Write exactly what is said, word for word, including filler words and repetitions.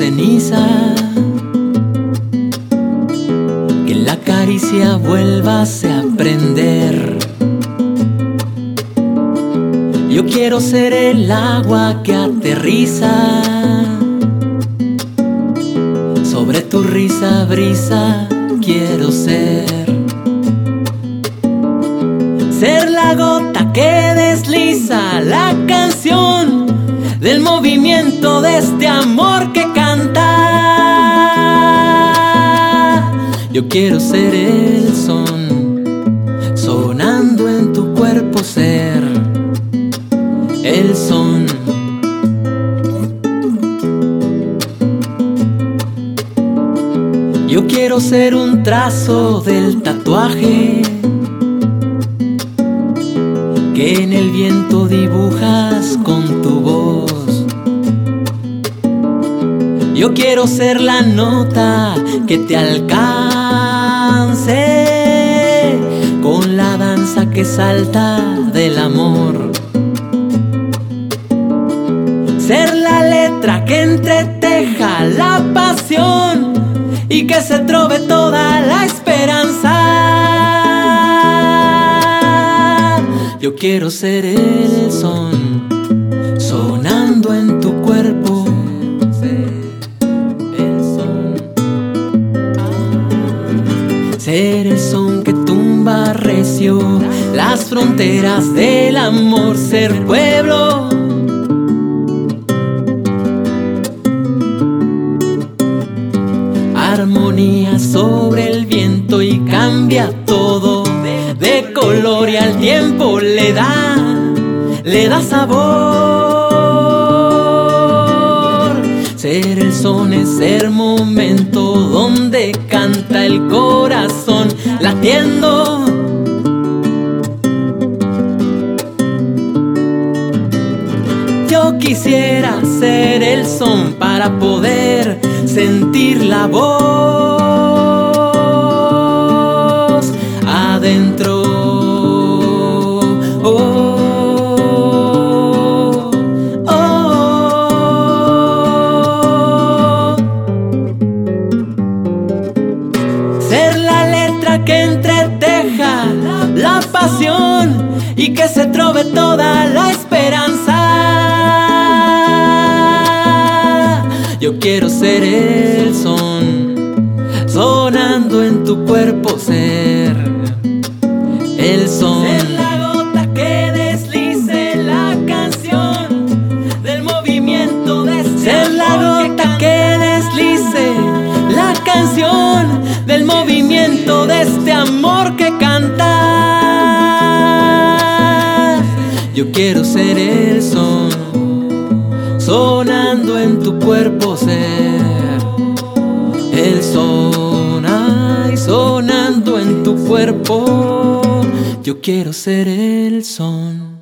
ceniza, que en la caricia vuelvas a aprender. Yo quiero ser el agua que aterriza sobre tu risa brisa. Quiero ser Ser la gota que desliza la canción del movimiento de este amor que canta. Yo quiero ser el son sonando en tu cuerpo, ser el son. Yo quiero ser un trazo del tatuaje que en el viento dibujas con tu voz. Yo quiero ser la nota que te alcance con la danza que salta del amor. Ser la letra que entreteja la pasión y que se trove toda la esperanza. Yo quiero ser el son sonando en tu cuerpo, el son. Ser el son que tumba recio las fronteras del amor, ser pueblo. Armonía sobre el viento y cambia todo de color, y al tiempo le da, le da sabor. Ser el son es el momento donde canta el corazón latiendo. Yo quisiera ser el son para poder sentir la voz adentro. Oh, oh. Ser la letra que entreteja la pasión y que se trove toda la esperanza. Yo quiero ser el son sonando en tu cuerpo, ser el son. Ser la gota que deslice la canción del movimiento de este Ser la gota que, que deslice la canción del movimiento de este amor que canta. Yo quiero ser el son sonando en tu cuerpo, ser el son, ay, sonando en tu cuerpo. Yo quiero ser el son.